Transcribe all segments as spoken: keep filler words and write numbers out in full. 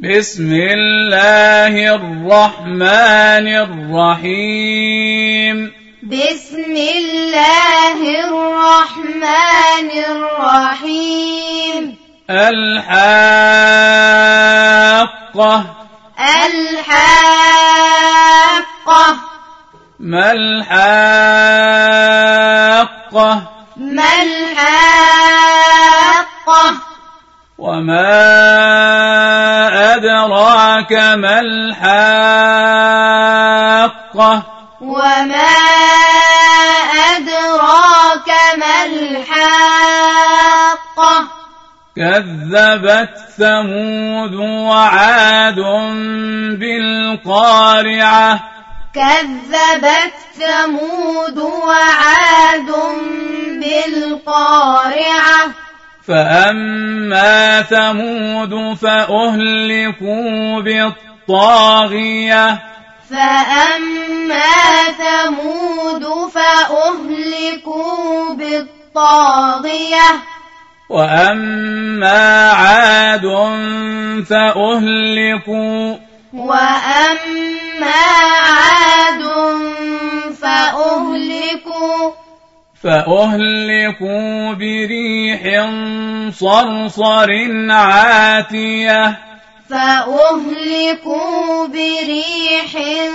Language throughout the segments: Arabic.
بسم الله الرحمن الرحيم بسم الله الرحمن الرحيم الحاقة الحاقة ما الحاقة ما الحاقة وما أدراك ما الحاقة وما أدراك ما الحاقة كذبت ثمود وعاد بالقارعة كذبت ثمود وعاد بالقارعة فأما ثمود فأهلكوا بالطاغية فأما ثمود فأهلكوا بالطاغية وأما عاد فأهلكوا وأما عاد فأهلكوا فأهلكوا بريح صرصر عاتية فأهلكوا بريح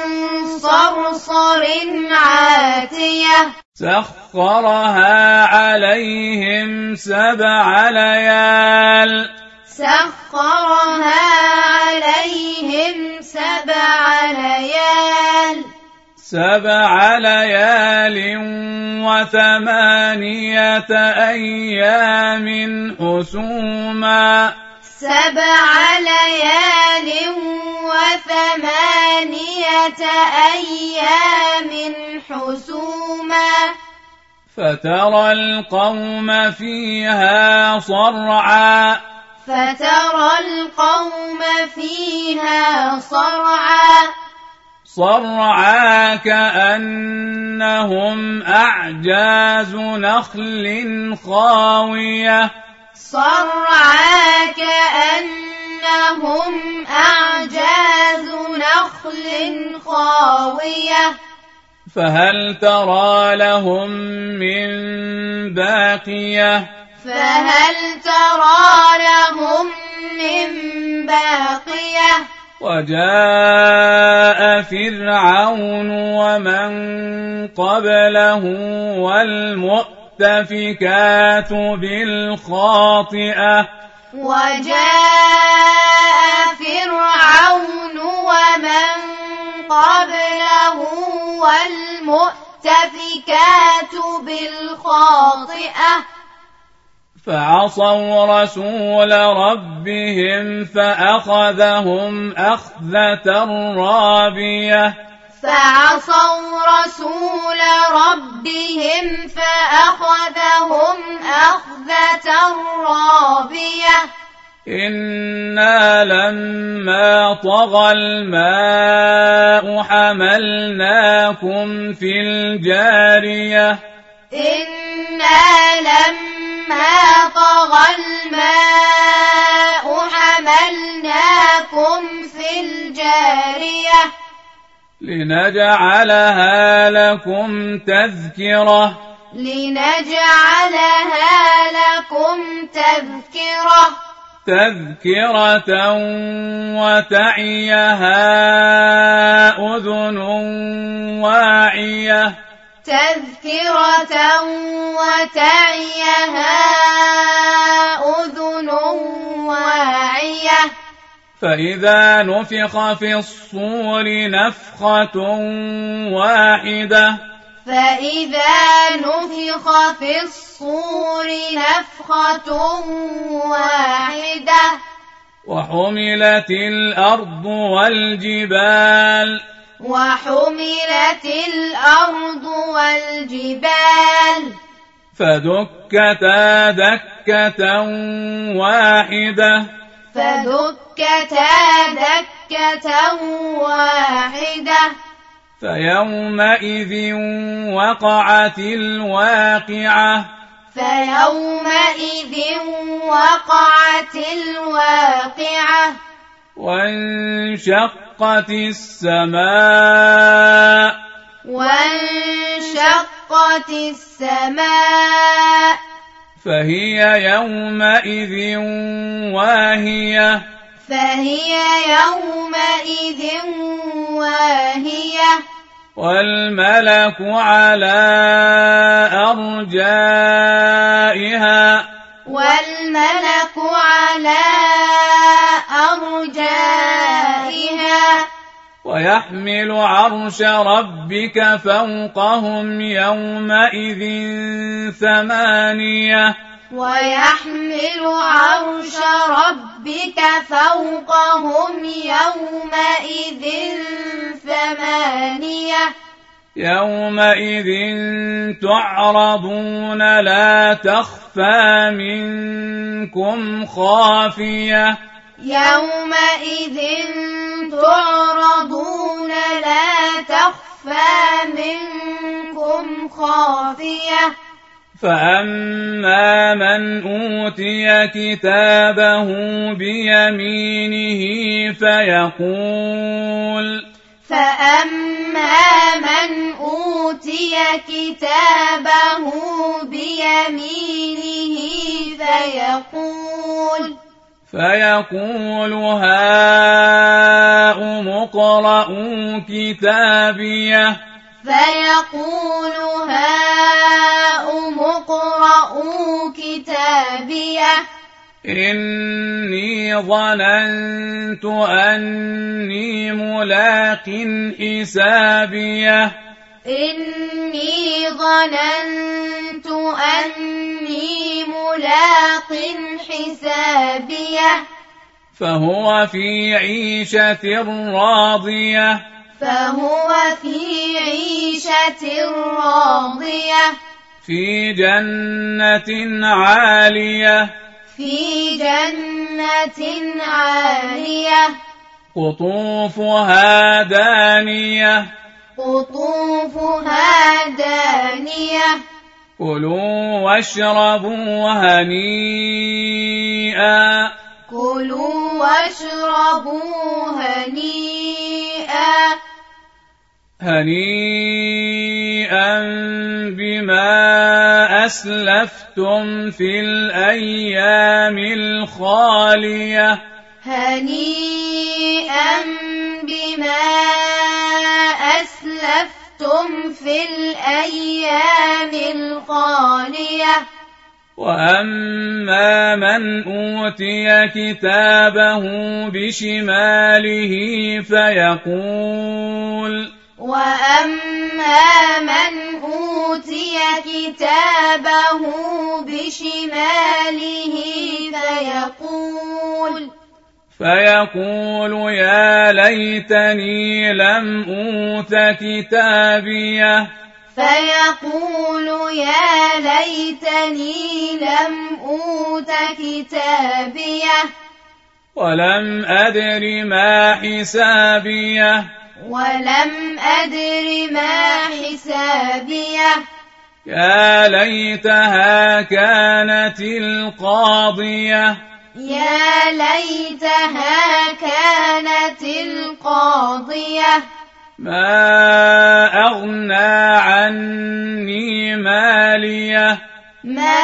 صرصر عاتية سخرها عليهم سبع ليال سخرها عليهم سبع ليال سبع ليال وثمانية أيام حسوما سبع ليال وثمانية أيام حسوما فترى القوم فيها صرعا فترى القوم فيها صرعا صرعا كأنهم أعجاز نخل خاوية صرعا كأنهم أعجاز نخل خاوية فهل ترى لهم من باقية فهل ترى لهم من باقية وجاء فرعون ومن قبله والمؤتفكات بالخاطئة وجاء فرعون ومن قبله والمؤتفكات بالخاطئة فعصوا رسول ربهم فأخذهم أخذة رابية فعصوا رسول ربهم فأخذهم أخذة رابية إنا لما طغى الماء حملناكم في الجارية إنا لما طغى الماء حملناكم في الجارية لنجعلها لكم تذكرة لنجعلها لكم تذكرة تذكرة وتعيها أذن واعية تذكرة وتعيها أذن واعية فإذا نفخ في الصور نفخة واحدة فإذا نفخ في الصور نفخة واحدة وحملت الأرض والجبال وحملت الأرض والجبال فدكتا دكة واحدة فدكتا دكة واحدة فيومئذ وقعت الواقعة فيومئذ وقعت الواقعة وانشقت السماء وانشقت السماء فهي يومئذ واهية فهي يومئذ واهية والملك على أرجائها والملك على أرجائها ويحمل عرش ربك فوقهم يومئذ ثمانية ويحمل عرش ربك فوقهم يومئذ ثمانية يومئذ تعرضون لا تخفى منكم خافية يومئذ تعرضون لا تخفى منكم خافية فأما من أوتي كتابه بيمينه فيقول فأما من أوتي كتابه بيمينه فيقول فيقول هاؤم اقرءوا كتابيه فيقول هاؤم اقرءوا كتابيه إني ظننت أني ملاق حسابيه إني ظننت أني ملاق حسابيه فهو في عيشة راضية فهو في عيشة راضية في جنة عالية في جنة عالية قطوفها دانية قطوفها دانية كلوا واشربوا هنيئا كلوا واشربوا هنيئا هنيئا بما أسلفتم في الأيام الخالية هنيئا بما أسلفتم في الأيام الخالية وأما من أوتي كتابه بشماله فيقول وأما من أوتي كتابه بشماله فيقول فيقول يا ليتني لم أوت كتابيه فيقول يا ليتني لم أوت كتابيه ولم أدر ما حسابيه ولم أدر ما حسابيه يا ليتها كانت القاضية يا ليتها كانت القاضية ما أغنى عني ماليه ما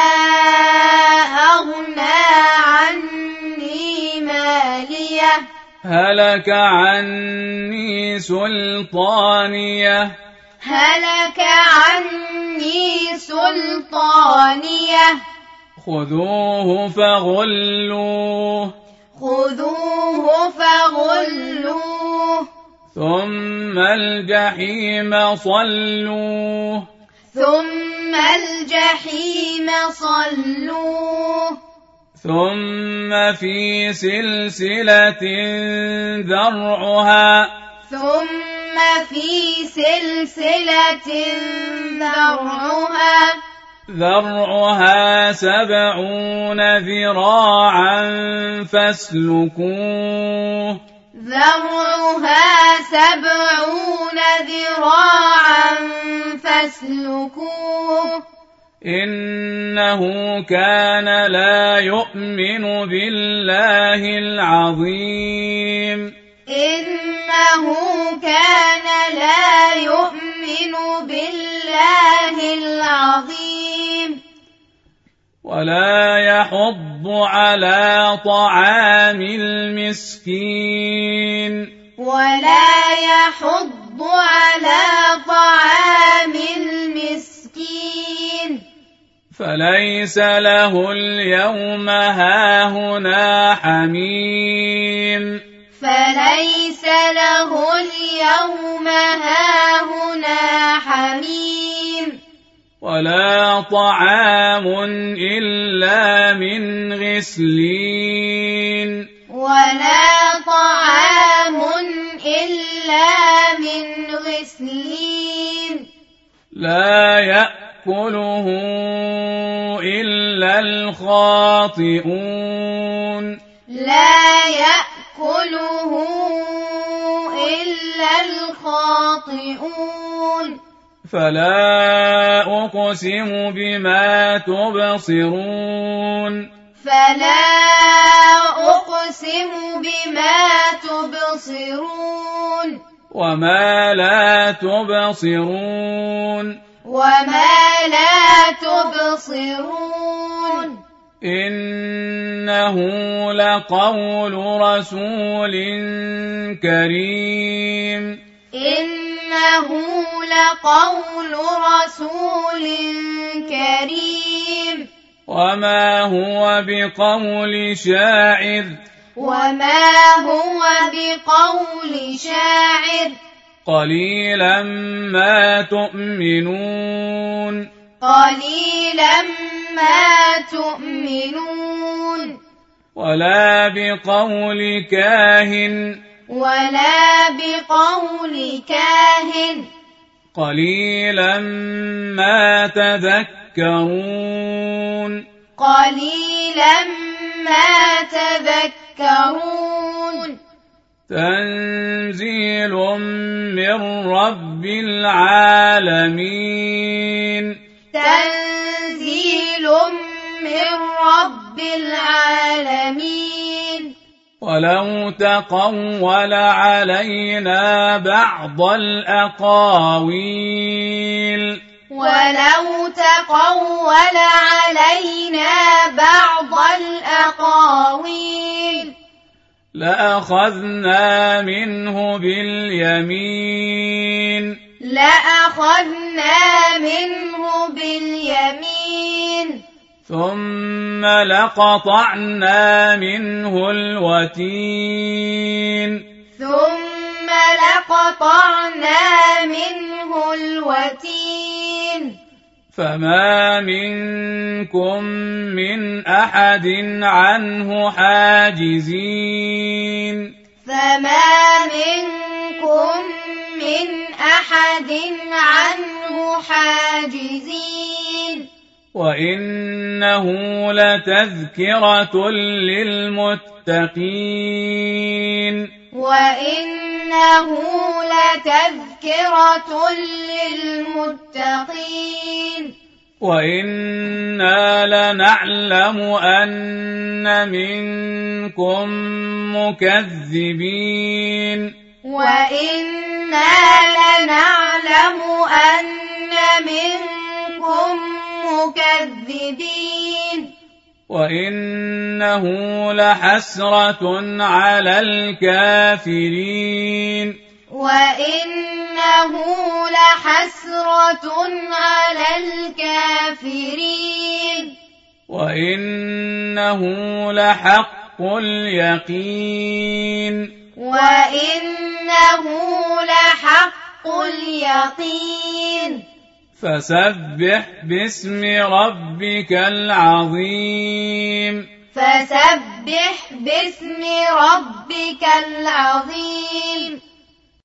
أغنى عني ماليه هلك عني سلطانيه هلك عني سلطانيه خذوه فغلوه خذوه فغلوه ثم الجحيم صلوه ثم الجحيم صلوه ثم في سلسلة ذرعها ثم في سلسلة ذرعها ذرعها سبعون ذراعا فاسلكوه ذرعها سبعون ذراعا فاسلكوه إنه كان لا يؤمن بالله العظيم إنه كان لا يؤمن بالله العظيم ولا يحض على طعام المسكين ولا يحض على طعام المسكين فليس له اليوم هاهنا حميم فليس له اليوم هاهنا حميم ولا طعام إلا من غسلين ولا طعام إلا من غسلين لا يأكله إلا الخاطئون لا يأكله إلا الخاطئون فلا أقسم بما تبصرون فلا أقسم بما تبصرون وما لا تبصرون وما لا تبصرون إنه لقول رسول كريم إنه لقول رسول كريم وما هو بقول شاعر وما هو بقول شاعر قليلا ما تؤمنون قليلا ما تؤمنون ولا بقول كاهن ولا بقول كاهن قليلا ما تذكرون قليلا ما تذكرون تنزيل من رب العالمين تنزيل من رب العالمين ولو تقول علينا بعض الأقاويل ولو تقول علينا بعض الأقاويل لأخذنا منه باليمين لأخذنا منه باليمين ثم لقطعنا منه الوتين ثم لقطعنا منه الوتين فما منكم من أحد عنه حاجزين فما منكم من أحد عنه حاجزين وإنه لتذكرة للمتقين وإنه لتذكرة للمتقين وإنا لنعلم أن منكم مكذبين وإنا لنعلم أن منكم مكذبين وإنه لحسرة على الكافرين وإنه لحسرة على الكافرين وإنه لحق اليقين وإنه لحق اليقين فسبح باسم ربك العظيم فسبح باسم ربك العظيم